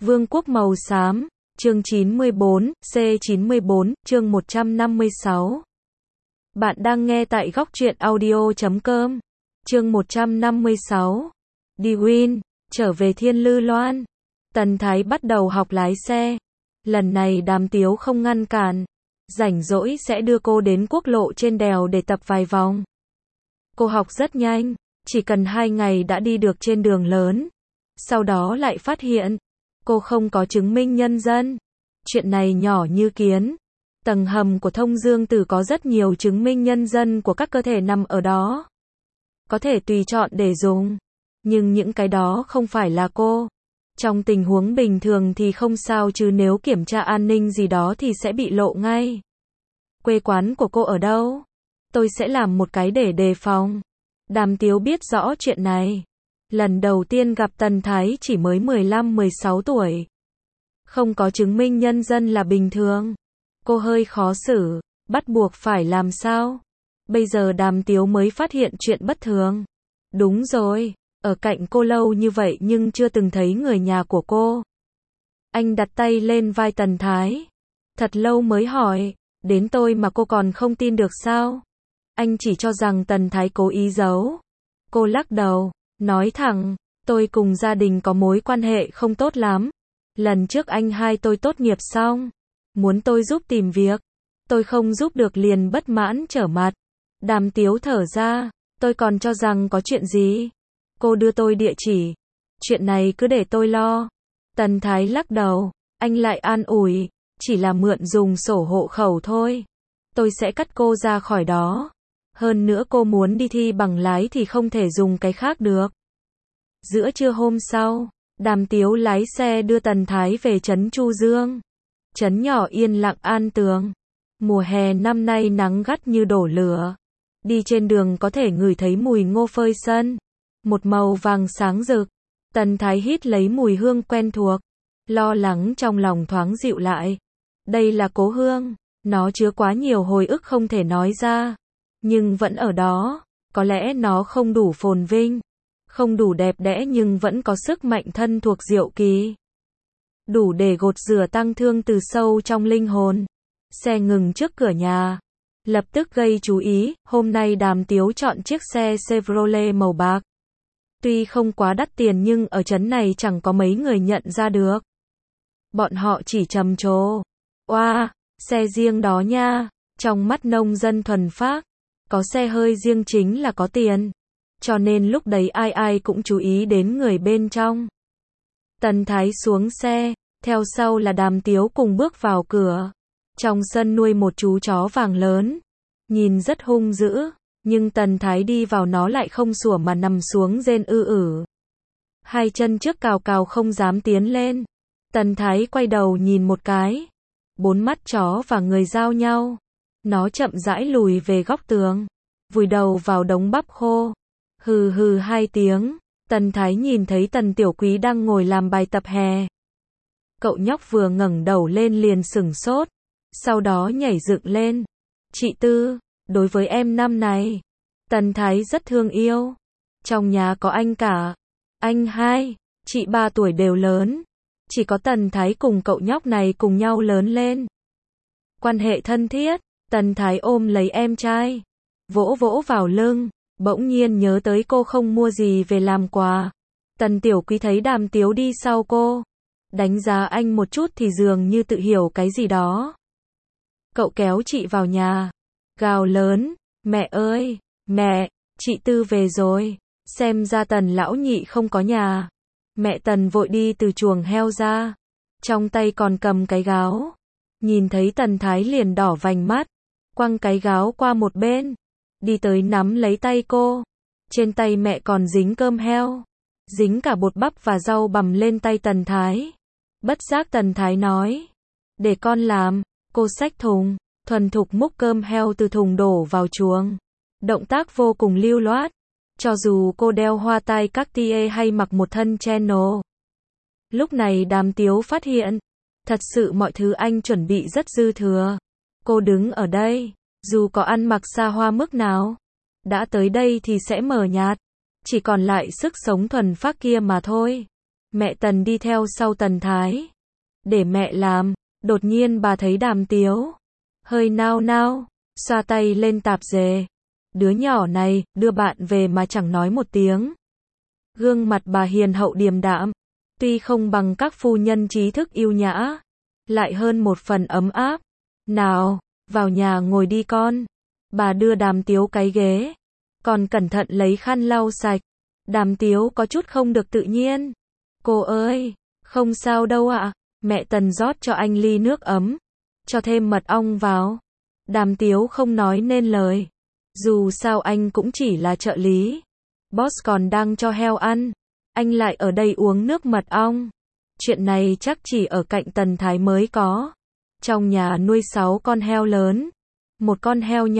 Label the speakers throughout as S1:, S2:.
S1: Vương quốc màu xám, chương 94, C94, chương 156. Bạn đang nghe tại góc truyện audio.com. Chương 156. Đi Win, trở về Thiên Lư Loan. Tần Thái bắt đầu học lái xe. Lần này Đàm Tiếu không ngăn cản. Rảnh rỗi sẽ đưa cô đến quốc lộ trên đèo để tập vài vòng. Cô học rất nhanh, chỉ cần 2 ngày đã đi được trên đường lớn. Sau đó lại phát hiện, cô không có chứng minh nhân dân. Chuyện này nhỏ như kiến. Tầng hầm của Thông Dương Tử có rất nhiều chứng minh nhân dân của các cơ thể nằm ở đó. Có thể tùy chọn để dùng. Nhưng những cái đó không phải là cô. Trong tình huống bình thường thì không sao, chứ nếu kiểm tra an ninh gì đó thì sẽ bị lộ ngay. Quê quán của cô ở đâu? Tôi sẽ làm một cái để đề phòng. Đàm Tiếu biết rõ chuyện này. Lần đầu tiên gặp Tần Thái chỉ mới 15-16 tuổi. Không có chứng minh nhân dân là bình thường. Cô hơi khó xử, bắt buộc phải làm sao? Bây giờ Đàm Tiếu mới phát hiện chuyện bất thường. Đúng rồi, ở cạnh cô lâu như vậy nhưng chưa từng thấy người nhà của cô. Anh đặt tay lên vai Tần Thái. Thật lâu mới hỏi, đến tôi mà cô còn không tin được sao? Anh chỉ cho rằng Tần Thái cố ý giấu. Cô lắc đầu, nói thẳng, tôi cùng gia đình có mối quan hệ không tốt lắm. Lần trước anh hai tôi tốt nghiệp xong, muốn tôi giúp tìm việc. Tôi không giúp được liền bất mãn trở mặt. Đàm Tiếu thở ra, tôi còn cho rằng có chuyện gì. Cô đưa tôi địa chỉ. Chuyện này cứ để tôi lo. Tần Thái lắc đầu, anh lại an ủi, chỉ là mượn dùng sổ hộ khẩu thôi. Tôi sẽ cắt cô ra khỏi đó. Hơn nữa cô muốn đi thi bằng lái thì không thể dùng cái khác được. Giữa trưa hôm sau, Đàm Tiếu lái xe đưa Tần Thái về trấn Chu Dương. Trấn nhỏ yên lặng an tường. Mùa hè năm nay nắng gắt như đổ lửa. Đi trên đường có thể ngửi thấy mùi ngô phơi sân. Một màu vàng sáng rực. Tần Thái hít lấy mùi hương quen thuộc. Lo lắng trong lòng thoáng dịu lại. Đây là cố hương. Nó chứa quá nhiều hồi ức không thể nói ra. Nhưng vẫn ở đó. Có lẽ nó không đủ phồn vinh. Không đủ đẹp đẽ nhưng vẫn có sức mạnh thân thuộc diệu kỳ. Đủ để gột rửa tang thương từ sâu trong linh hồn. Xe ngừng trước cửa nhà. Lập tức gây chú ý, hôm nay Đàm Tiếu chọn chiếc xe Chevrolet màu bạc. Tuy không quá đắt tiền nhưng ở trấn này chẳng có mấy người nhận ra được. Bọn họ chỉ trầm trồ. Oa, xe riêng đó nha. Trong mắt nông dân thuần phác, có xe hơi riêng chính là có tiền. Cho nên lúc đấy ai ai cũng chú ý đến người bên trong. Tần Thái xuống xe, theo sau là Đàm Tiếu cùng bước vào cửa. Trong sân nuôi một chú chó vàng lớn. Nhìn rất hung dữ, nhưng Tần Thái đi vào nó lại không sủa mà nằm xuống rên ư ử. Hai chân trước cào cào không dám tiến lên. Tần Thái quay đầu nhìn một cái. 4 mắt chó và người giao nhau. Nó chậm rãi lùi về góc tường. Vùi đầu vào đống bắp khô. Hừ hừ 2 tiếng. Tần Thái nhìn thấy Tần Tiểu Quý đang ngồi làm bài tập hè. Cậu nhóc vừa ngẩng đầu lên liền sửng sốt. Sau đó nhảy dựng lên. Chị Tư, đối với em năm này, Tần Thái rất thương yêu. Trong nhà có anh cả. Anh hai, chị 3 tuổi đều lớn. Chỉ có Tần Thái cùng cậu nhóc này cùng nhau lớn lên. Quan hệ thân thiết. Tần Thái ôm lấy em trai. Vỗ vỗ vào lưng. Bỗng nhiên nhớ tới cô không mua gì về làm quà. Tần Tiểu Quý thấy Đàm Tiếu đi sau cô. Đánh giá anh một chút thì dường như tự hiểu cái gì đó. Cậu kéo chị vào nhà. Gào lớn. Mẹ ơi, mẹ, chị Tư về rồi. Xem ra Tần lão nhị không có nhà. Mẹ Tần vội đi từ chuồng heo ra. Trong tay còn cầm cái gáo. Nhìn thấy Tần Thái liền đỏ vành mắt. Quăng cái gáo qua một bên. Đi tới nắm lấy tay cô. Trên tay mẹ còn dính cơm heo. Dính cả bột bắp và rau bằm lên tay Tần Thái. Bất giác Tần Thái nói. Để con làm. Cô xách thùng. Thuần thục múc cơm heo từ thùng đổ vào chuồng. Động tác vô cùng lưu loát. Cho dù cô đeo hoa tai Cartier hay mặc một thân Chanel. Lúc này Đàm Tiếu phát hiện. Thật sự mọi thứ anh chuẩn bị rất dư thừa. Cô đứng ở đây. Dù có ăn mặc xa hoa mức nào. Đã tới đây thì sẽ mờ nhạt. Chỉ còn lại sức sống thuần phác kia mà thôi. Mẹ Tần đi theo sau Tần Thái. Để mẹ làm. Đột nhiên bà thấy Đàm Tiếu hơi nao nao, xoa tay lên tạp dề. Đứa nhỏ này, đưa bạn về mà chẳng nói một tiếng. Gương mặt bà hiền hậu điềm đạm, tuy không bằng các phu nhân trí thức yêu nhã, lại hơn một phần ấm áp. Nào, vào nhà ngồi đi con. Bà đưa Đàm Tiếu cái ghế, còn cẩn thận lấy khăn lau sạch. Đàm Tiếu có chút không được tự nhiên. Cô ơi, không sao đâu ạ. Mẹ Tần rót cho anh ly nước ấm, cho thêm mật ong vào. Đàm Tiếu không nói nên lời. Dù sao anh cũng chỉ là trợ lý. Boss còn đang cho heo ăn, anh lại ở đây uống nước mật ong. Chuyện này chắc chỉ ở cạnh Tần Thái mới có. Trong nhà nuôi 6 con heo lớn, một con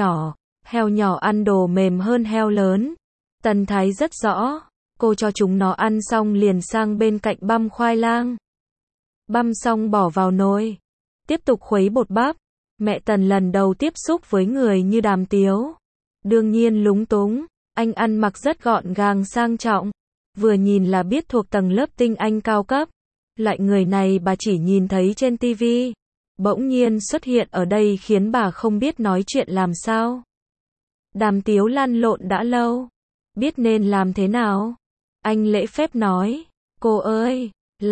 S1: heo nhỏ ăn đồ mềm hơn heo lớn. Tần Thái rất rõ, cô cho chúng nó ăn xong liền sang bên cạnh băm khoai lang. Băm xong bỏ vào nồi, tiếp tục khuấy bột bắp. Mẹ Tần lần đầu tiếp xúc với người như Đàm Tiếu, đương nhiên lúng túng. Anh ăn mặc rất gọn gàng sang trọng, vừa nhìn là biết thuộc tầng lớp tinh anh cao cấp. Loại người này bà chỉ nhìn thấy trên tivi, bỗng nhiên xuất hiện ở đây khiến bà không biết nói chuyện làm sao. Đàm Tiếu lăn lộn đã lâu, biết nên làm thế nào. Anh lễ phép nói, cô ơi,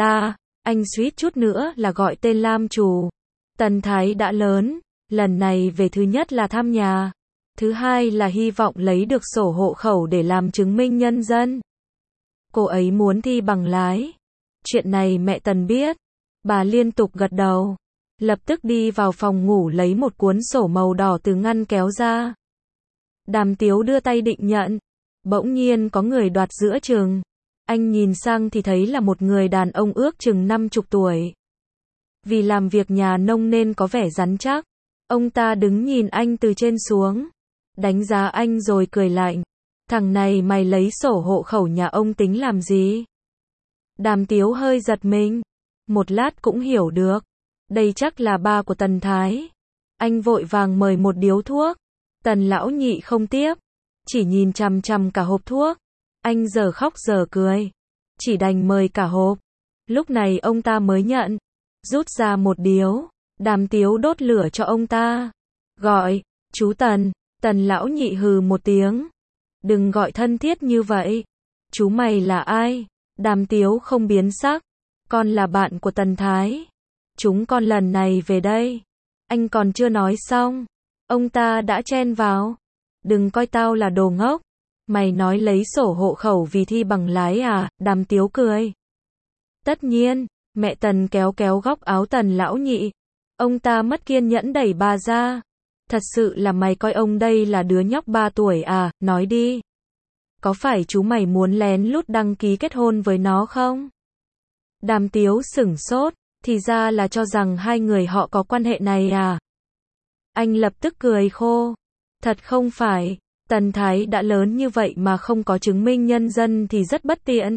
S1: anh suýt chút nữa là gọi tên Lam chủ. Tần Thái đã lớn, lần này về thứ nhất là thăm nhà, thứ hai là hy vọng lấy được sổ hộ khẩu để làm chứng minh nhân dân. Cô ấy muốn thi bằng lái. Chuyện này mẹ Tần biết. Bà liên tục gật đầu, lập tức đi vào phòng ngủ lấy một cuốn sổ màu đỏ từ ngăn kéo ra. Đàm Tiếu đưa tay định nhận, bỗng nhiên có người đoạt giữa chừng. Anh nhìn sang thì thấy là một người đàn ông ước chừng 50 tuổi. Vì làm việc nhà nông nên có vẻ rắn chắc. Ông ta đứng nhìn anh từ trên xuống, đánh giá anh rồi cười lạnh. Thằng này mày lấy sổ hộ khẩu nhà ông tính làm gì? Đàm Tiếu hơi giật mình. Một lát cũng hiểu được. Đây chắc là ba của Tần Thái. Anh vội vàng mời một điếu thuốc. Tần lão nhị không tiếp, chỉ nhìn chằm chằm cả hộp thuốc. Anh giờ khóc giờ cười, chỉ đành mời cả hộp. Lúc này ông ta mới nhận, rút ra một điếu. Đàm Tiếu đốt lửa cho ông ta, gọi, chú Tần. Tần lão nhị hừ một tiếng. Đừng gọi thân thiết như vậy. Chú mày là ai? Đàm Tiếu không biến sắc. Con là bạn của Tần Thái. Chúng con lần này về đây. Anh còn chưa nói xong, ông ta đã chen vào. Đừng coi tao là đồ ngốc. Mày nói lấy sổ hộ khẩu vì thi bằng lái à? Đàm Tiếu cười. Tất nhiên. Mẹ Tần kéo kéo góc áo Tần lão nhị. Ông ta mất kiên nhẫn đẩy bà ra. Thật sự là mày coi ông đây là đứa nhóc 3 tuổi à? Nói đi. Có phải chú mày muốn lén lút đăng ký kết hôn với nó không? Đàm Tiếu sửng sốt. Thì ra là cho rằng hai người họ có quan hệ này à? Anh lập tức cười khô. Thật không phải. Tần Thái đã lớn như vậy mà không có chứng minh nhân dân thì rất bất tiện.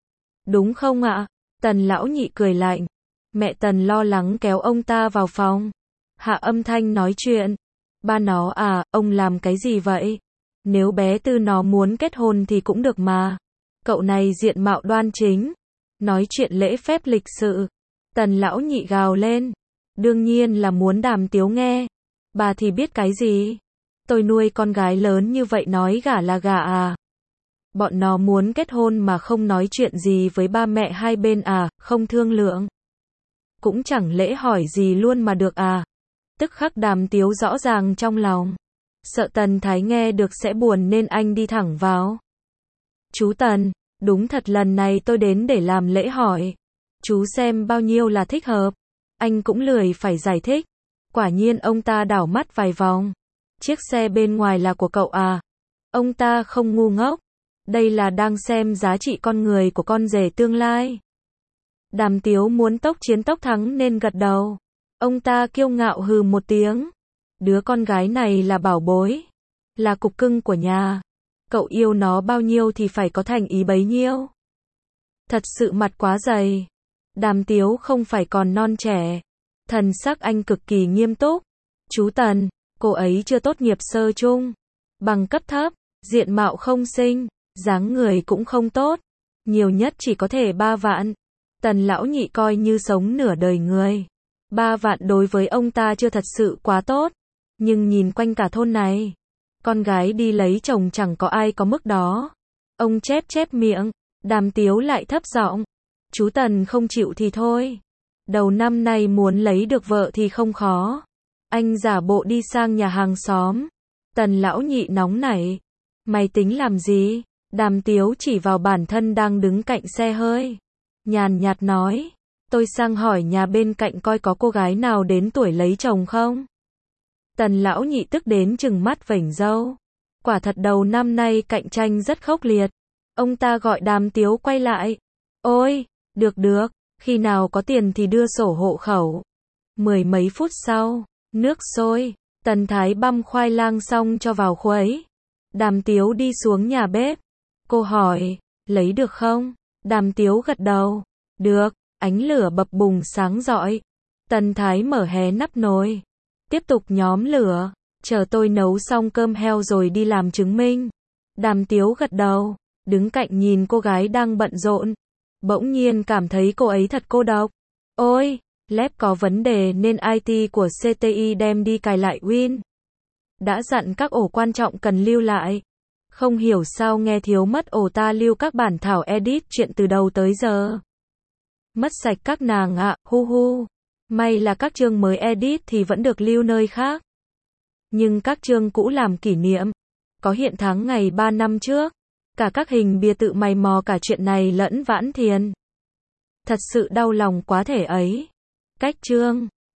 S1: Đúng không ạ? Tần lão nhị cười lạnh. Mẹ Tần lo lắng kéo ông ta vào phòng, hạ âm thanh nói chuyện. Ba nó à, ông làm cái gì vậy? Nếu bé Tư nó muốn kết hôn thì cũng được mà. Cậu này diện mạo đoan chính, nói chuyện lễ phép lịch sự. Tần lão nhị gào lên. Đương nhiên là muốn Đàm Tiếu nghe. Bà thì biết cái gì? Tôi nuôi con gái lớn như vậy nói gả là gả à? Bọn nó muốn kết hôn mà không nói chuyện gì với ba mẹ hai bên à, không thương lượng. Cũng chẳng lễ hỏi gì luôn mà được à? Tức khắc Đàm Tiếu rõ ràng trong lòng. Sợ Tần Thái nghe được sẽ buồn nên anh đi thẳng vào. Chú Tần, đúng thật lần này tôi đến để làm lễ hỏi. Chú xem bao nhiêu là thích hợp. Anh cũng lười phải giải thích. Quả nhiên ông ta đảo mắt vài vòng. Chiếc xe bên ngoài là của cậu à? Ông ta không ngu ngốc. Đây là đang xem giá trị con người của con rể tương lai. Đàm Tiếu muốn tốc chiến tốc thắng nên gật đầu. Ông ta kiêu ngạo hừ một tiếng. Đứa con gái này là bảo bối, là cục cưng của nhà. Cậu yêu nó bao nhiêu thì phải có thành ý bấy nhiêu. Thật sự mặt quá dày. Đàm Tiếu không phải còn non trẻ. Thần sắc anh cực kỳ nghiêm túc. Chú Tần, cô ấy chưa tốt nghiệp sơ trung, bằng cấp thấp, diện mạo không xinh, dáng người cũng không tốt, nhiều nhất chỉ có thể 3 vạn. Tần lão nhị coi như sống nửa đời người. 3 vạn đối với ông ta chưa thật sự quá tốt. Nhưng nhìn quanh cả thôn này, con gái đi lấy chồng chẳng có ai có mức đó. Ông chép chép miệng, Đàm Tiếu lại thấp giọng. Chú Tần không chịu thì thôi. Đầu năm nay muốn lấy được vợ thì không khó. Anh giả bộ đi sang nhà hàng xóm. Tần lão nhị nóng nảy. Mày tính làm gì? Đàm Tiếu chỉ vào bản thân đang đứng cạnh xe hơi. Nhàn nhạt nói. Tôi sang hỏi nhà bên cạnh coi có cô gái nào đến tuổi lấy chồng không? Tần lão nhị tức đến trừng mắt vểnh râu. Quả thật đầu năm nay cạnh tranh rất khốc liệt. Ông ta gọi Đàm Tiếu quay lại. Ôi, được, khi nào có tiền thì đưa sổ hộ khẩu. 10 mấy phút sau, nước sôi, Tần Thái băm khoai lang xong cho vào khuấy. Đàm Tiếu đi xuống nhà bếp. Cô hỏi, lấy được không? Đàm Tiếu gật đầu. Được, ánh lửa bập bùng sáng rọi. Tần Thái mở hé nắp nồi. Tiếp tục nhóm lửa, chờ tôi nấu xong cơm heo rồi đi làm chứng minh. Đàm Tiếu gật đầu, đứng cạnh nhìn cô gái đang bận rộn. Bỗng nhiên cảm thấy cô ấy thật cô độc. Ôi, lab có vấn đề nên IT của CTI đem đi cài lại Win. Đã dặn các ổ quan trọng cần lưu lại. Không hiểu sao nghe thiếu mất ổ ta lưu các bản thảo edit chuyện từ đầu tới giờ. Mất sạch các nàng ạ, hu hu. May là các chương mới edit thì vẫn được lưu nơi khác. Nhưng các chương cũ làm kỷ niệm. Có hiện tháng ngày 3 năm trước. Cả các hình bìa tự mày mò cả chuyện này lẫn Vãn Thiền. Thật sự đau lòng quá thể ấy. Cách chương